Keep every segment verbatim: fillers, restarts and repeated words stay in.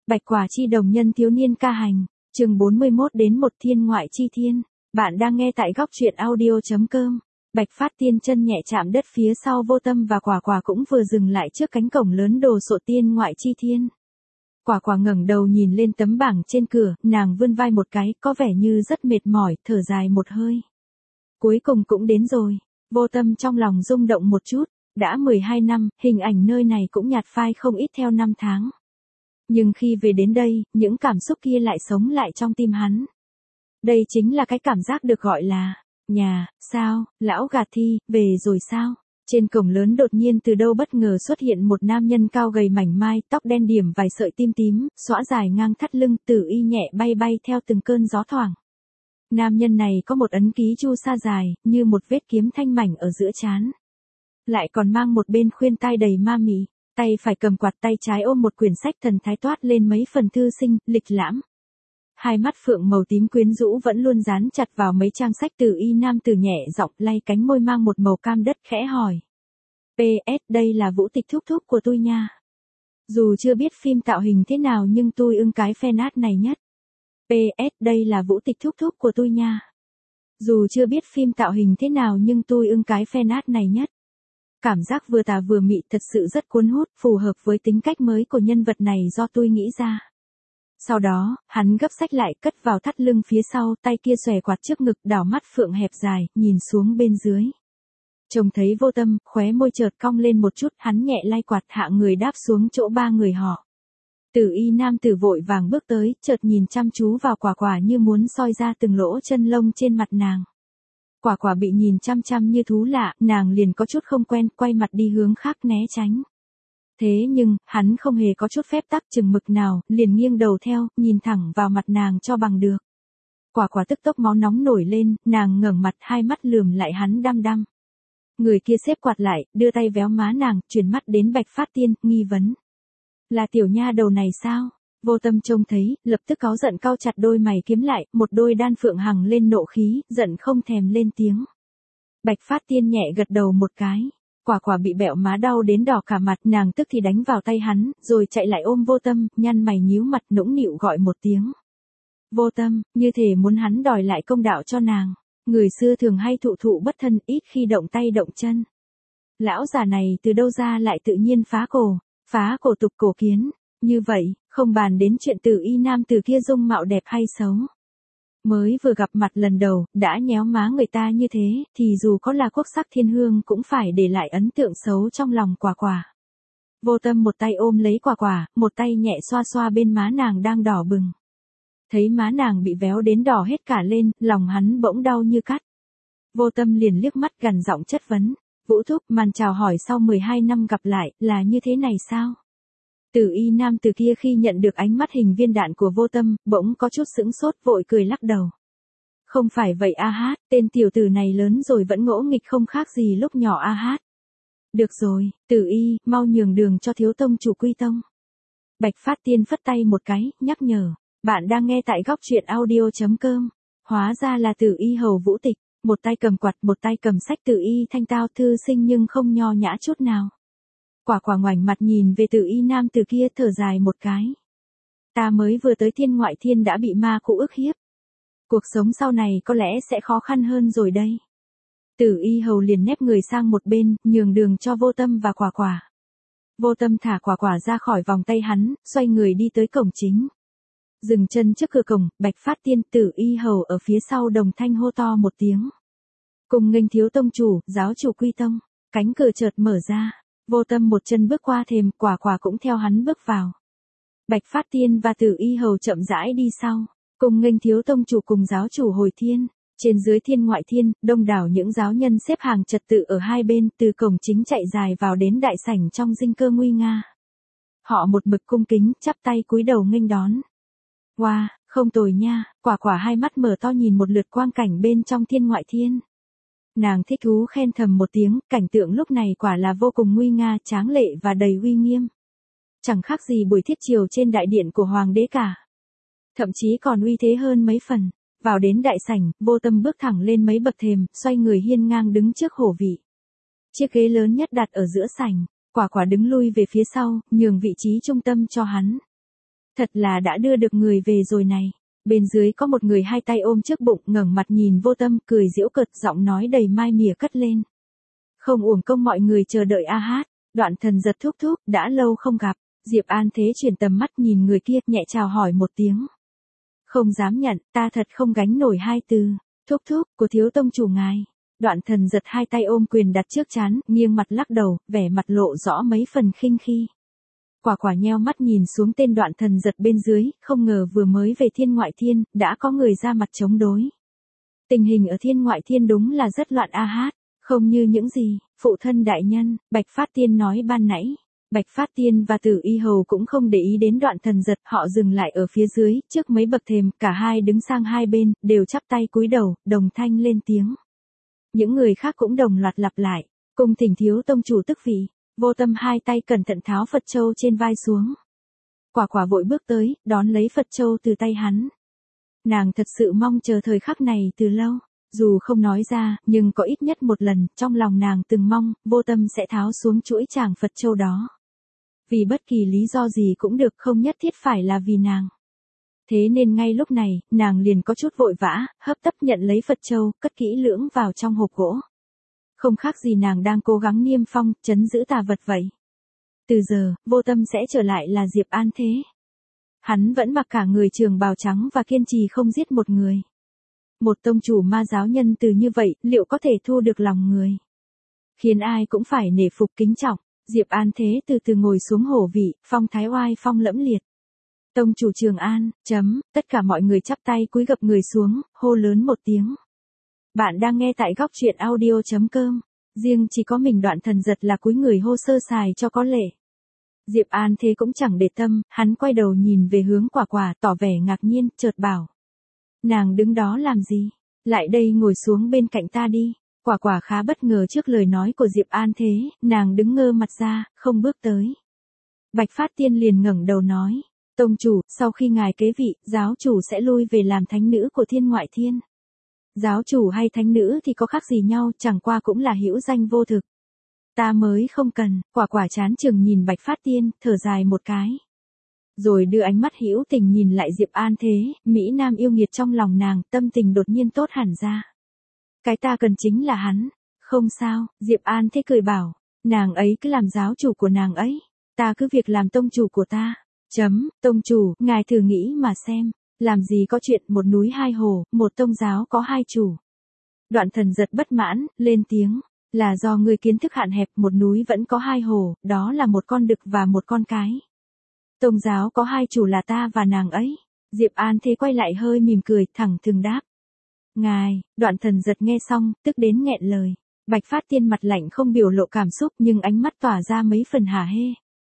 Bạch Quả Chi Đồng Nhân Thiếu Niên Ca Hành, chương bốn mươi mốt đến một Thiên Ngoại Chi Thiên. Bạn đang nghe tại góc truyện audio chấm com. Bạch Phát Tiên chân nhẹ chạm đất phía sau Vô Tâm và Quả Quả cũng vừa dừng lại trước cánh cổng lớn đồ sộ Thiên Ngoại Chi Thiên. Quả Quả ngẩng đầu nhìn lên tấm bảng trên cửa, nàng vươn vai một cái, có vẻ như rất mệt mỏi, thở dài một hơi. Cuối cùng cũng đến rồi. Vô Tâm trong lòng rung động một chút, đã mười hai năm, hình ảnh nơi này cũng nhạt phai không ít theo năm tháng. Nhưng khi về đến đây, những cảm xúc kia lại sống lại trong tim hắn. Đây chính là cái cảm giác được gọi là nhà. Sao, lão gà thi, về rồi sao? Trên cổng lớn đột nhiên từ đâu bất ngờ xuất hiện một nam nhân cao gầy mảnh mai, tóc đen điểm vài sợi tim tím, xõa dài ngang thắt lưng, tử y nhẹ bay bay theo từng cơn gió thoảng. Nam nhân này có một ấn ký chu sa dài, như một vết kiếm thanh mảnh ở giữa trán. Lại còn mang một bên khuyên tai đầy ma mị, tay phải cầm quạt, tay trái ôm một quyển sách thần thái toát lên mấy phần thư sinh, lịch lãm. Hai mắt phượng màu tím quyến rũ vẫn luôn dán chặt vào mấy trang sách. Từ y nam từ nhẹ giọng lay cánh môi mang một màu cam đất khẽ hỏi. pê ét đây là Vũ Tịch thúc thúc của tôi nha. Dù chưa biết phim tạo hình thế nào nhưng tôi ưng cái format này nhất. pê ét đây là Vũ Tịch thúc thúc của tôi nha. Dù chưa biết phim tạo hình thế nào nhưng tôi ưng cái format này nhất. Cảm giác vừa tà vừa mị thật sự rất cuốn hút, phù hợp với tính cách mới của nhân vật này do tôi nghĩ ra. Sau đó, hắn gấp sách lại cất vào thắt lưng phía sau, tay kia xòe quạt trước ngực, đảo mắt phượng hẹp dài, nhìn xuống bên dưới. Trông thấy Vô Tâm, khóe môi chợt cong lên một chút, hắn nhẹ lay quạt hạ người đáp xuống chỗ ba người họ. Tử y nam tử vội vàng bước tới, chợt nhìn chăm chú vào Quả Quả như muốn soi ra từng lỗ chân lông trên mặt nàng. Quả Quả bị nhìn chăm chăm như thú lạ, nàng liền có chút không quen, quay mặt đi hướng khác né tránh. Thế nhưng, hắn không hề có chút phép tắc chừng mực nào, liền nghiêng đầu theo, nhìn thẳng vào mặt nàng cho bằng được. Quả Quả tức tốc máu nóng nổi lên, nàng ngẩng mặt, hai mắt lườm lại hắn đăm đăm. Người kia xếp quạt lại, đưa tay véo má nàng, chuyển mắt đến Bạch Phát Tiên, nghi vấn. Là tiểu nha đầu này sao? Vô Tâm trông thấy, lập tức cáu giận cau chặt đôi mày kiếm lại, một đôi đan phượng hằng lên nộ khí, giận không thèm lên tiếng. Bạch Phát Tiên nhẹ gật đầu một cái. Quả Quả bị bẹo má đau đến đỏ cả mặt, nàng tức thì đánh vào tay hắn, rồi chạy lại ôm Vô Tâm, nhăn mày nhíu mặt nũng nịu gọi một tiếng. Vô Tâm, như thể muốn hắn đòi lại công đạo cho nàng. Người xưa thường hay thụ thụ bất thân, ít khi động tay động chân. Lão già này từ đâu ra lại tự nhiên phá cổ, phá cổ tục cổ kiến. Như vậy, không bàn đến chuyện Tử y nam từ kia dung mạo đẹp hay xấu. Mới vừa gặp mặt lần đầu, đã nhéo má người ta như thế, thì dù có là quốc sắc thiên hương cũng phải để lại ấn tượng xấu trong lòng Quả Quả. Vô Tâm một tay ôm lấy Quả Quả, một tay nhẹ xoa xoa bên má nàng đang đỏ bừng. Thấy má nàng bị véo đến đỏ hết cả lên, lòng hắn bỗng đau như cắt. Vô Tâm liền liếc mắt gằn giọng chất vấn. Vũ thúc, màn chào hỏi sau mười hai năm gặp lại, là như thế này sao? Tử y nam từ kia khi nhận được ánh mắt hình viên đạn của Vô Tâm, bỗng có chút sững sốt vội cười lắc đầu. Không phải vậy a hát, tên tiểu tử này lớn rồi vẫn ngỗ nghịch không khác gì lúc nhỏ a hát. Được rồi, Tử y, mau nhường đường cho thiếu tông chủ quy tông. Bạch Phát Tiên phất tay một cái, nhắc nhở. Bạn đang nghe tại góc truyện audio chấm com. Hóa ra là Tử y hầu Vũ Tịch, một tay cầm quạt, một tay cầm sách. Tử y thanh tao thư sinh nhưng không nho nhã chút nào. Quả Quả ngoảnh mặt nhìn về Tử y nam từ kia thở dài một cái. Ta mới vừa tới thiên ngoại thiên đã bị ma cụ ức hiếp. Cuộc sống sau này có lẽ sẽ khó khăn hơn rồi đây. Tử y hầu liền nép người sang một bên, nhường đường cho Vô Tâm và Quả Quả. Vô Tâm thả Quả Quả ra khỏi vòng tay hắn, xoay người đi tới cổng chính. Dừng chân trước cửa cổng, Bạch Phát Tiên, Tử y hầu ở phía sau đồng thanh hô to một tiếng. Cùng nghênh thiếu tông chủ, giáo chủ quy tông. Cánh cửa chợt mở ra. Vô Tâm một chân bước qua thềm, Quả Quả cũng theo hắn bước vào. Bạch Phát Tiên và Tử y hầu chậm rãi đi sau, cùng nghênh thiếu tông chủ cùng giáo chủ hồi thiên. Trên dưới thiên ngoại thiên, đông đảo những giáo nhân xếp hàng trật tự ở hai bên, từ cổng chính chạy dài vào đến đại sảnh trong dinh cơ nguy nga. Họ một mực cung kính, chắp tay cúi đầu nghênh đón. Wow, không tồi nha. Quả Quả hai mắt mở to nhìn một lượt quang cảnh bên trong thiên ngoại thiên. Nàng thích thú khen thầm một tiếng, cảnh tượng lúc này quả là vô cùng nguy nga, tráng lệ và đầy uy nghiêm. Chẳng khác gì buổi thiết triều trên đại điện của hoàng đế cả. Thậm chí còn uy thế hơn mấy phần. Vào đến đại sảnh, Vô Tâm bước thẳng lên mấy bậc thềm, xoay người hiên ngang đứng trước hổ vị. Chiếc ghế lớn nhất đặt ở giữa sảnh, Quả Quả đứng lui về phía sau, nhường vị trí trung tâm cho hắn. Thật là đã đưa được người về rồi này. Bên dưới có một người hai tay ôm trước bụng, ngẩng mặt nhìn Vô Tâm, cười giễu cợt, giọng nói đầy mai mỉa cất lên. Không uổng công mọi người chờ đợi a hát. Đoạn Thần Giật thúc thúc, đã lâu không gặp. Diệp An Thế chuyển tầm mắt nhìn người kia, nhẹ chào hỏi một tiếng. Không dám nhận, ta thật không gánh nổi hai từ. Thúc thúc, của thiếu tông chủ ngài. Đoạn Thần Giật hai tay ôm quyền đặt trước trán, nghiêng mặt lắc đầu, vẻ mặt lộ rõ mấy phần khinh khi. Quả quả nheo mắt nhìn xuống tên Đoạn Thần Giật bên dưới, không ngờ vừa mới về Thiên Ngoại Thiên, đã có người ra mặt chống đối. Tình hình ở Thiên Ngoại Thiên đúng là rất loạn a hát, không như những gì, phụ thân đại nhân, Bạch Phát Tiên nói ban nãy. Bạch Phát Tiên và Tử Y Hầu cũng không để ý đến Đoạn Thần Giật, họ dừng lại ở phía dưới, trước mấy bậc thềm, cả hai đứng sang hai bên, đều chắp tay cúi đầu, đồng thanh lên tiếng. Những người khác cũng đồng loạt lặp lại, cung thỉnh thiếu tông chủ tức vị. Vô Tâm hai tay cẩn thận tháo Phật châu trên vai xuống. Quả quả vội bước tới, đón lấy Phật châu từ tay hắn. Nàng thật sự mong chờ thời khắc này từ lâu, dù không nói ra, nhưng có ít nhất một lần, trong lòng nàng từng mong, Vô Tâm sẽ tháo xuống chuỗi tràng Phật châu đó. Vì bất kỳ lý do gì cũng được, không nhất thiết phải là vì nàng. Thế nên ngay lúc này, nàng liền có chút vội vã, hấp tấp nhận lấy Phật châu, cất kỹ lưỡng vào trong hộp gỗ. Không khác gì nàng đang cố gắng niêm phong, trấn giữ tà vật vậy. Từ giờ, Vô Tâm sẽ trở lại là Diệp An Thế. Hắn vẫn mặc cả người trường bào trắng và kiên trì không giết một người. Một tông chủ ma giáo nhân từ như vậy, liệu có thể thu được lòng người? Khiến ai cũng phải nể phục kính trọng. Diệp An Thế từ từ ngồi xuống hổ vị, phong thái oai phong lẫm liệt. Tông chủ Trường An, chấm, tất cả mọi người chắp tay cúi gập người xuống, hô lớn một tiếng. Bạn đang nghe tại góc truyện audio chấm com. Riêng chỉ có mình Đoạn Thần Giật là cúi người hô sơ sài cho có lệ. Diệp An Thế cũng chẳng để tâm, hắn quay đầu nhìn về hướng Quả Quả, tỏ vẻ ngạc nhiên, chợt bảo. Nàng đứng đó làm gì? Lại đây ngồi xuống bên cạnh ta đi. Quả Quả khá bất ngờ trước lời nói của Diệp An Thế, nàng đứng ngơ mặt ra, không bước tới. Bạch Phát Tiên liền ngẩng đầu nói. Tông chủ, sau khi ngài kế vị, giáo chủ sẽ lui về làm thánh nữ của Thiên Ngoại Thiên. Giáo chủ hay thánh nữ thì có khác gì nhau, chẳng qua cũng là hữu danh vô thực. Ta mới không cần. Quả Quả chán chừng nhìn Bạch Phát Tiên, thở dài một cái. Rồi đưa ánh mắt hữu tình nhìn lại Diệp An Thế, Mỹ Nam yêu nghiệt trong lòng nàng, tâm tình đột nhiên tốt hẳn ra. Cái ta cần chính là hắn. Không sao, Diệp An Thế cười bảo, nàng ấy cứ làm giáo chủ của nàng ấy, ta cứ việc làm tông chủ của ta. Chấm, tông chủ, ngài thử nghĩ mà xem. Làm gì có chuyện một núi hai hồ, một tông giáo có hai chủ. Đoạn Thần Giật bất mãn, lên tiếng. Là do ngươi kiến thức hạn hẹp, một núi vẫn có hai hồ, đó là một con đực và một con cái. Tông giáo có hai chủ là ta và nàng ấy. Diệp An Thế quay lại hơi mỉm cười, thẳng thừng đáp. Ngài, Đoạn Thần Giật nghe xong, tức đến nghẹn lời. Bạch Phát Tiên mặt lạnh không biểu lộ cảm xúc nhưng ánh mắt tỏa ra mấy phần hả hê.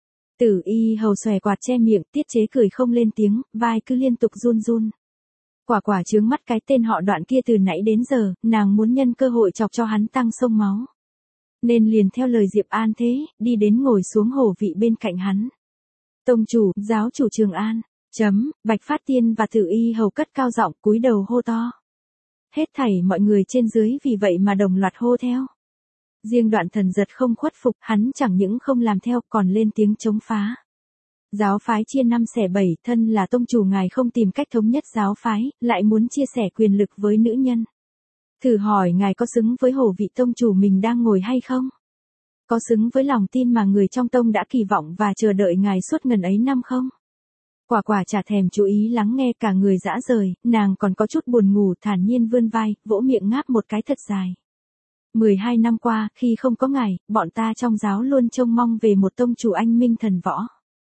Tử Y Hầu xòe quạt che miệng, tiết chế cười không lên tiếng, vai cứ liên tục run run. Quả Quả chướng mắt cái tên họ Đoạn kia từ nãy đến giờ, nàng muốn nhân cơ hội chọc cho hắn tăng sông máu. Nên liền theo lời Diệp An Thế, đi đến ngồi xuống hổ vị bên cạnh hắn. Tông chủ, giáo chủ Trường An, chấm, Bạch Phát Tiên và Tử Y Hầu cất cao giọng cúi đầu hô to. Hết thảy mọi người trên dưới vì vậy mà đồng loạt hô theo. Riêng Đoạn Thần Giật không khuất phục, hắn chẳng những không làm theo còn lên tiếng chống phá. Giáo phái chia năm xẻ bảy, thân là tông chủ ngài không tìm cách thống nhất giáo phái, lại muốn chia sẻ quyền lực với nữ nhân. Thử hỏi ngài có xứng với hổ vị tông chủ mình đang ngồi hay không? Có xứng với lòng tin mà người trong tông đã kỳ vọng và chờ đợi ngài suốt ngần ấy năm không? Quả Quả chả thèm chú ý lắng nghe, cả người dã rời, nàng còn có chút buồn ngủ, thản nhiên vươn vai, vỗ miệng ngáp một cái thật dài. mười hai năm qua, khi không có ngài, bọn ta trong giáo luôn trông mong về một tông chủ anh minh thần võ.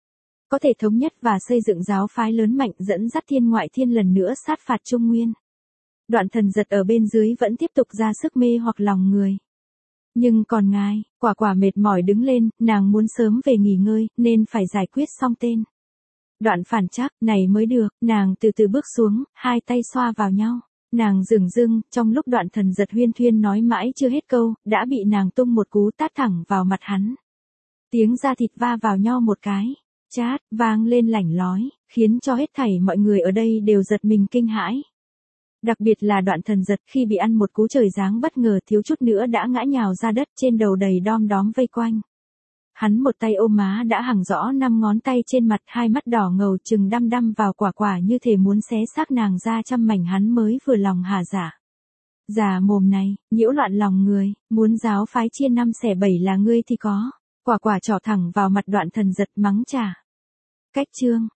Có thể thống nhất và xây dựng giáo phái lớn mạnh dẫn dắt Thiên Ngoại Thiên lần nữa sát phạt Trung Nguyên. Đoạn Thần Giật ở bên dưới vẫn tiếp tục ra sức mê hoặc lòng người. Nhưng còn ngài, Quả Quả mệt mỏi đứng lên, nàng muốn sớm về nghỉ ngơi, nên phải giải quyết xong tên. Đoạn phản trắc, này mới được, nàng từ từ bước xuống, hai tay xoa vào nhau. Nàng dửng dưng, trong lúc Đoạn Thần Giật huyên thuyên nói mãi chưa hết câu, đã bị nàng tung một cú tát thẳng vào mặt hắn. Tiếng da thịt va vào nhau một cái, chát, vang lên lảnh lói, khiến cho hết thảy mọi người ở đây đều giật mình kinh hãi. Đặc biệt là Đoạn Thần Giật khi bị ăn một cú trời giáng bất ngờ thiếu chút nữa đã ngã nhào ra đất, trên đầu đầy đom đóm vây quanh. Hắn một tay ôm má đã hằng rõ năm ngón tay trên mặt, hai mắt đỏ ngầu trừng đăm đăm vào quả quả như thể muốn xé xác nàng ra trăm mảnh. Hắn mới vừa lòng hà dạ. Già mồm này, nhiễu loạn lòng người, muốn giáo phái chia năm xẻ bảy là ngươi thì có. Quả quả trỏ thẳng vào mặt Đoạn Thần giật mắng trả. Cách chương.